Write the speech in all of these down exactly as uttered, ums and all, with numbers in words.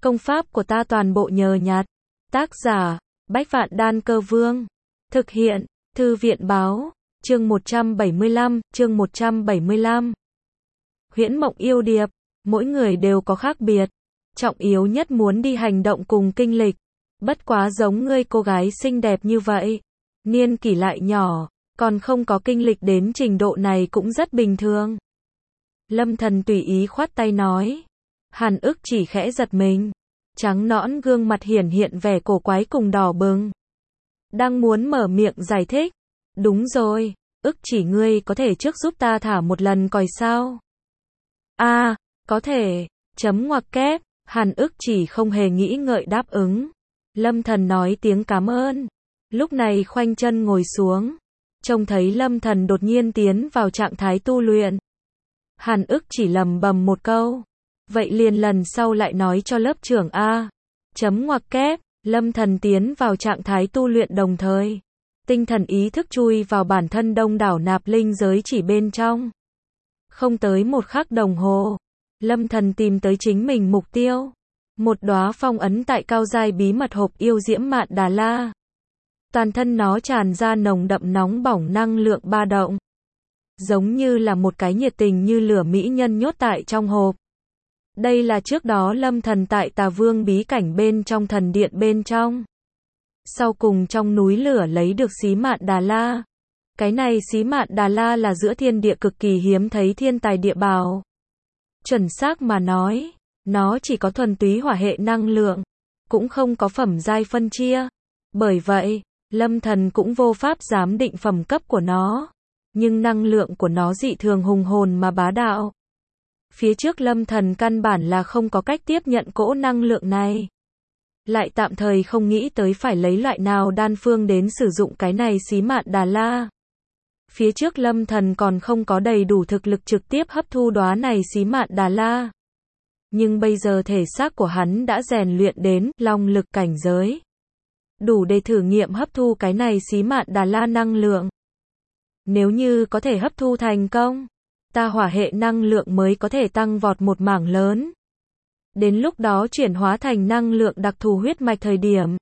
Công pháp của ta toàn bộ nhờ nhặt. Tác giả, Bách Vạn Đan Cơ Vương. Thực hiện, Thư viện Báo. Chương một trăm bảy mươi lăm, chương một trăm bảy mươi lăm. Huyễn Mộng Yêu Điệp, mỗi người đều có khác biệt. Trọng yếu nhất muốn đi hành động cùng kinh lịch. Bất quá giống ngươi cô gái xinh đẹp như vậy. Niên kỷ lại nhỏ, còn không có kinh lịch đến trình độ này cũng rất bình thường. Lâm Thần tùy ý khoát tay nói. Hàn Ức chỉ khẽ giật mình. Trắng nõn gương mặt hiển hiện vẻ cổ quái cùng đỏ bừng. Đang muốn mở miệng giải thích. Đúng rồi, Ức chỉ ngươi có thể trước giúp ta thả một lần coi sao? A, à, có thể, chấm ngoặc kép, Hàn Ức chỉ không hề nghĩ ngợi đáp ứng. Lâm Thần nói tiếng cảm ơn. Lúc này khoanh chân ngồi xuống. Trông thấy Lâm Thần đột nhiên tiến vào trạng thái tu luyện. Hàn Ức chỉ lầm bầm một câu. Vậy liền lần sau lại nói cho lớp trưởng A. Chấm ngoặc kép, Lâm Thần tiến vào trạng thái tu luyện đồng thời. Tinh thần ý thức chui vào bản thân đông đảo nạp linh giới chỉ bên trong. Không tới một khắc đồng hồ. Lâm Thần tìm tới chính mình mục tiêu. Một đóa phong ấn tại cao giai bí mật hộp yêu diễm Mạn Đà La. Toàn thân nó tràn ra nồng đậm nóng bỏng năng lượng ba động. Giống như là một cái nhiệt tình như lửa mỹ nhân nhốt tại trong hộp. Đây là trước đó Lâm Thần tại Tà Vương bí cảnh bên trong thần điện bên trong. Sau cùng trong núi lửa lấy được xí Mạn Đà La. Cái này xí Mạn Đà La là giữa thiên địa cực kỳ hiếm thấy thiên tài địa bảo. Chuẩn xác mà nói, nó chỉ có thuần túy hỏa hệ năng lượng, cũng không có phẩm giai phân chia. Bởi vậy, Lâm Thần cũng vô pháp giám định phẩm cấp của nó. Nhưng năng lượng của nó dị thường hùng hồn mà bá đạo. Phía trước Lâm Thần căn bản là không có cách tiếp nhận cỗ năng lượng này. Lại tạm thời không nghĩ tới phải lấy loại nào đan phương đến sử dụng cái này xí Mạn Đà La. Phía trước Lâm Thần còn không có đầy đủ thực lực trực tiếp hấp thu đóa này xí Mạn Đà La. Nhưng bây giờ thể xác của hắn đã rèn luyện đến long lực cảnh giới. Đủ để thử nghiệm hấp thu cái này xí Mạn Đà La năng lượng. Nếu như có thể hấp thu thành công, ta hỏa hệ năng lượng mới có thể tăng vọt một mảng lớn. Đến lúc đó chuyển hóa thành năng lượng đặc thù huyết mạch thời điểm.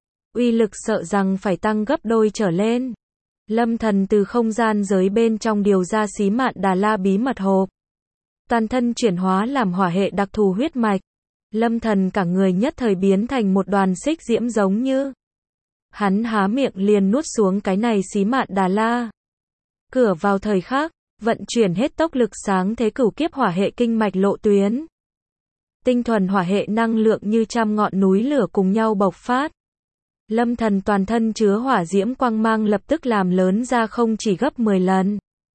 Uy lực sợ rằng phải tăng gấp đôi trở lên. Lâm Thần từ không gian giới bên trong điều ra xí Mạn Đà La bí mật hộp. Toàn thân chuyển hóa làm hỏa hệ đặc thù huyết mạch. Lâm Thần cả người nhất thời biến thành một đoàn xích diễm giống như. Hắn há miệng liền nuốt xuống cái này xí Mạn Đà La. Cửa vào thời khắc, vận chuyển hết tốc lực sáng thế cửu kiếp hỏa hệ kinh mạch lộ tuyến. Tinh thuần hỏa hệ năng lượng như trăm ngọn núi lửa cùng nhau bộc phát. Lâm Thần toàn thân chứa hỏa diễm quang mang lập tức làm lớn ra không chỉ gấp mười lần.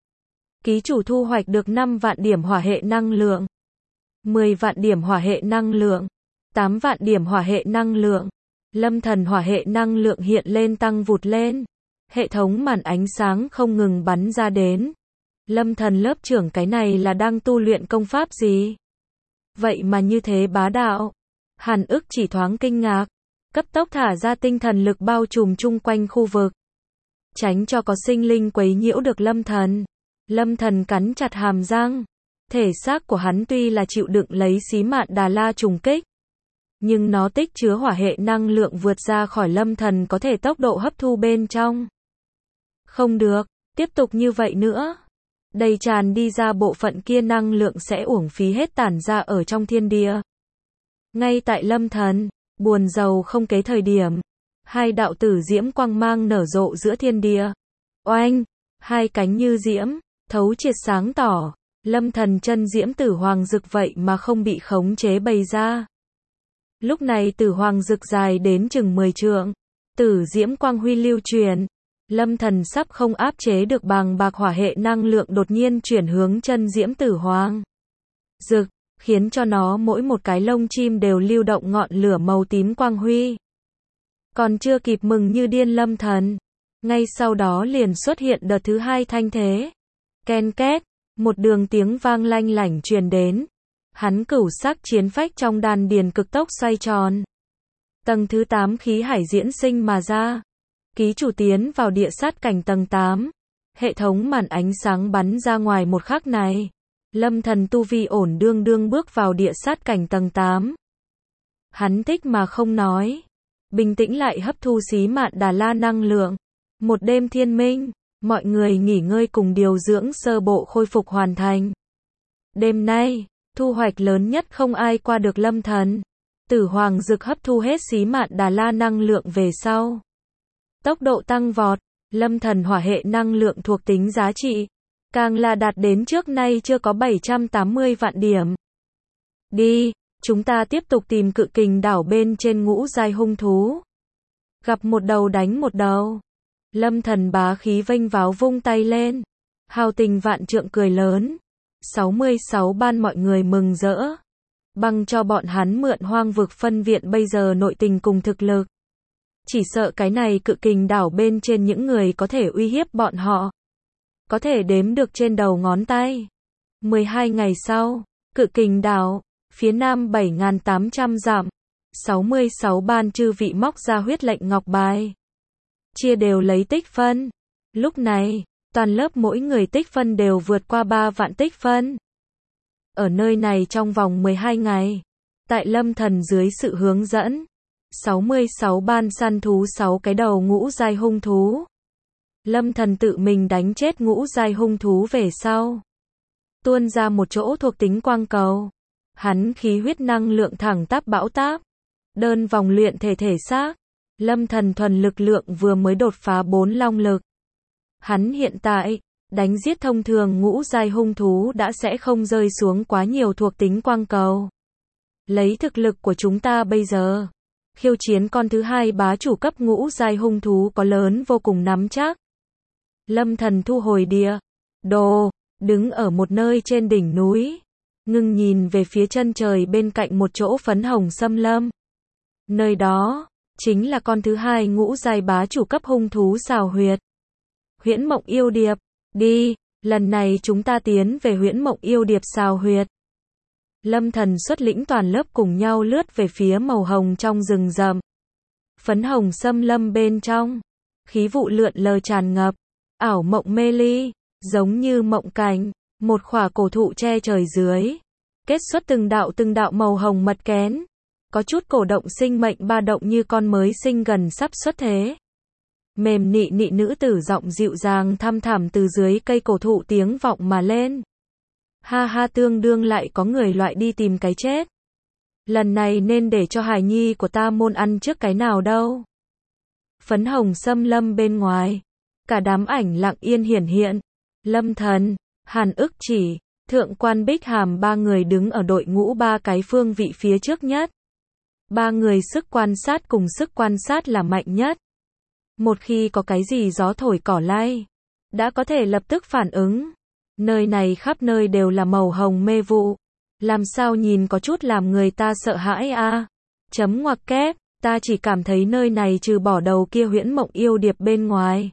Ký chủ thu hoạch được năm vạn điểm hỏa hệ năng lượng, mười vạn điểm hỏa hệ năng lượng, tám vạn điểm hỏa hệ năng lượng. Lâm Thần hỏa hệ năng lượng hiện lên tăng vụt lên. Hệ thống màn ánh sáng không ngừng bắn ra đến. Lâm Thần lớp trưởng cái này là đang tu luyện công pháp gì? Vậy mà như thế bá đạo. Hàn Ức chỉ thoáng kinh ngạc. Cấp tốc thả ra tinh thần lực bao trùm chung quanh khu vực. Tránh cho có sinh linh quấy nhiễu được Lâm Thần. Lâm Thần cắn chặt hàm răng. Thể xác của hắn tuy là chịu đựng lấy xí Mạn Đà La trùng kích. Nhưng nó tích chứa hỏa hệ năng lượng vượt ra khỏi Lâm Thần có thể tốc độ hấp thu bên trong. Không được, tiếp tục như vậy nữa. Đầy tràn đi ra bộ phận kia năng lượng sẽ uổng phí hết tản ra ở trong thiên địa. Ngay tại Lâm Thần, buồn rầu không kế thời điểm. Hai đạo tử diễm quang mang nở rộ giữa thiên địa. Oanh, hai cánh như diễm, thấu triệt sáng tỏ. Lâm Thần chân diễm tử hoàng dực vậy mà không bị khống chế bày ra. Lúc này tử hoàng dực dài đến chừng mười trượng. Tử diễm quang huy lưu truyền. Lâm Thần sắp không áp chế được bàng bạc hỏa hệ năng lượng đột nhiên chuyển hướng chân diễm tử hoàng dực, khiến cho nó mỗi một cái lông chim đều lưu động ngọn lửa màu tím quang huy. Còn chưa kịp mừng như điên Lâm Thần, ngay sau đó liền xuất hiện đợt thứ hai thanh thế. Ken két, một đường tiếng vang lanh lảnh truyền đến. Hắn cửu sắc chiến phách trong đan điền cực tốc xoay tròn. Tầng thứ tám khí hải diễn sinh mà ra. Ký chủ tiến vào địa sát cảnh tầng tám. Hệ thống màn ánh sáng bắn ra ngoài một khắc này. Lâm Thần tu vi ổn đương đương bước vào địa sát cảnh tầng tám. Hắn thích mà không nói. Bình tĩnh lại hấp thu xí mạn Đà La năng lượng. Một đêm thiên minh, mọi người nghỉ ngơi cùng điều dưỡng sơ bộ khôi phục hoàn thành. Đêm nay, thu hoạch lớn nhất không ai qua được Lâm Thần. Tử Hoàng Dực hấp thu hết xí mạn Đà La năng lượng về sau. Tốc độ tăng vọt, Lâm Thần hỏa hệ năng lượng thuộc tính giá trị, càng là đạt đến trước nay chưa có bảy trăm tám mươi vạn điểm. Đi, chúng ta tiếp tục tìm cự kình đảo bên trên ngũ giai hung thú. Gặp một đầu đánh một đầu. Lâm Thần bá khí vênh váo vung tay lên. Hào tình vạn trượng cười lớn. sáu mươi sáu ban mọi người mừng rỡ. Băng cho bọn hắn mượn hoang vực phân viện bây giờ nội tình cùng thực lực. Chỉ sợ cái này cự kình đảo bên trên những người có thể uy hiếp bọn họ. Có thể đếm được trên đầu ngón tay. mười hai ngày sau, cự kình đảo, phía nam bảy nghìn tám trăm dặm. sáu mươi sáu ban chư vị móc ra huyết lệnh ngọc bài. Chia đều lấy tích phân. Lúc này, toàn lớp mỗi người tích phân đều vượt qua ba vạn tích phân. Ở nơi này trong vòng mười hai ngày, tại Lâm Thần dưới sự hướng dẫn, sáu mươi sáu ban săn thú sáu cái đầu ngũ giai hung thú. Lâm Thần tự mình đánh chết ngũ giai hung thú về sau. Tuôn ra một chỗ thuộc tính quang cầu. Hắn khí huyết năng lượng thẳng tắp bão táp. Đơn vòng luyện thể thể xác. Lâm Thần thuần lực lượng vừa mới đột phá bốn long lực. Hắn hiện tại, đánh giết thông thường ngũ giai hung thú đã sẽ không rơi xuống quá nhiều thuộc tính quang cầu. Lấy thực lực của chúng ta bây giờ, khiêu chiến con thứ hai bá chủ cấp ngũ giai hung thú có lớn vô cùng nắm chắc. Lâm Thần thu hồi địa đồ, đứng ở một nơi trên đỉnh núi, ngưng nhìn về phía chân trời bên cạnh một chỗ phấn hồng xâm lâm. Nơi đó, chính là con thứ hai ngũ giai bá chủ cấp hung thú Xào Huyệt. Huyễn Mộng Yêu Điệp, đi, lần này chúng ta tiến về Huyễn Mộng Yêu Điệp Xào Huyệt. Lâm Thần xuất lĩnh toàn lớp cùng nhau lướt về phía màu hồng trong rừng rậm. Phấn hồng xâm lâm bên trong, khí vụ lượn lờ tràn ngập, ảo mộng mê ly, giống như mộng cảnh, một khỏa cổ thụ che trời dưới, kết xuất từng đạo từng đạo màu hồng mật kén, có chút cổ động sinh mệnh ba động như con mới sinh gần sắp xuất thế. Mềm nị nị nữ tử giọng dịu dàng thăm thẳm từ dưới cây cổ thụ tiếng vọng mà lên. Ha ha, tương đương lại có người loại đi tìm cái chết. Lần này nên để cho hài nhi của ta môn ăn trước cái nào đâu. Phấn hồng xâm lâm bên ngoài, cả đám ảnh lặng yên hiển hiện. Lâm Thần, Hàn Ức Chỉ, Thượng quan Bích Hàm ba người đứng ở đội ngũ ba cái phương vị phía trước nhất. Ba người sức quan sát cùng sức quan sát là mạnh nhất. Một khi có cái gì gió thổi cỏ lay, đã có thể lập tức phản ứng. Nơi này khắp nơi đều là màu hồng mê vụ. Làm sao nhìn có chút làm người ta sợ hãi a. À? Chấm ngoặc kép, ta chỉ cảm thấy nơi này trừ bỏ đầu kia Huyễn Mộng Yêu Điệp bên ngoài,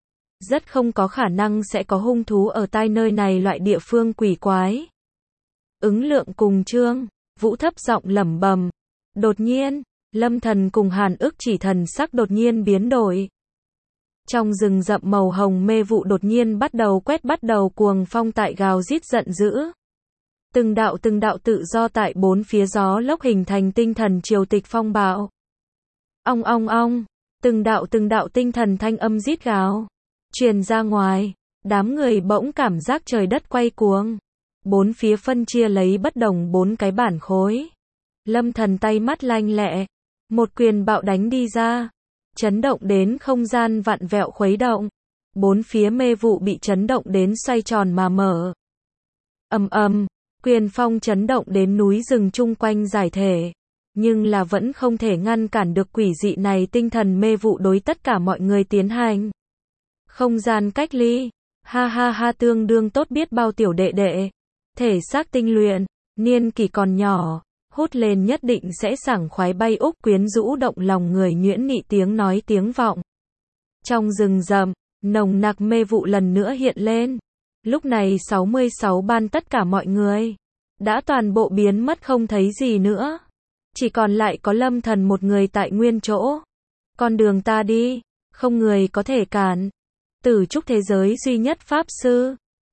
rất không có khả năng sẽ có hung thú ở tai nơi này loại địa phương quỷ quái. Ứng Lượng cùng Trương Vũ thấp giọng lẩm bẩm. Đột nhiên, Lâm Thần cùng Hàn Ức Chỉ thần sắc đột nhiên biến đổi. Trong rừng rậm màu hồng mê vụ đột nhiên bắt đầu quét, bắt đầu cuồng phong tại gào rít giận dữ. Từng đạo từng đạo tự do tại bốn phía gió lốc hình thành tinh thần triều tịch phong bạo. Ong ong ong, từng đạo từng đạo tinh thần thanh âm rít gào truyền ra ngoài, đám người bỗng cảm giác trời đất quay cuồng. Bốn phía phân chia lấy bất đồng bốn cái bản khối. Lâm Thần tay mắt lanh lẹ, một quyền bạo đánh đi ra, chấn động đến không gian vặn vẹo khuấy động. Bốn phía mê vụ bị chấn động đến xoay tròn mà mở. Ầm ầm, quyền phong chấn động đến núi rừng chung quanh giải thể, nhưng là vẫn không thể ngăn cản được quỷ dị này tinh thần mê vụ đối tất cả mọi người tiến hành. Không gian cách ly, ha ha ha, tương đương tốt biết bao tiểu đệ đệ, thể xác tinh luyện, niên kỷ còn nhỏ, hút lên nhất định sẽ sảng khoái bay úc, quyến rũ động lòng người nhuyễn nị tiếng nói tiếng vọng. Trong rừng rậm, nồng nặc mê vụ lần nữa hiện lên. Lúc này sáu mươi sáu ban tất cả mọi người đã toàn bộ biến mất không thấy gì nữa. Chỉ còn lại có Lâm Thần một người tại nguyên chỗ. Con đường ta đi, không người có thể cản. Tử trúc thế giới duy nhất pháp sư,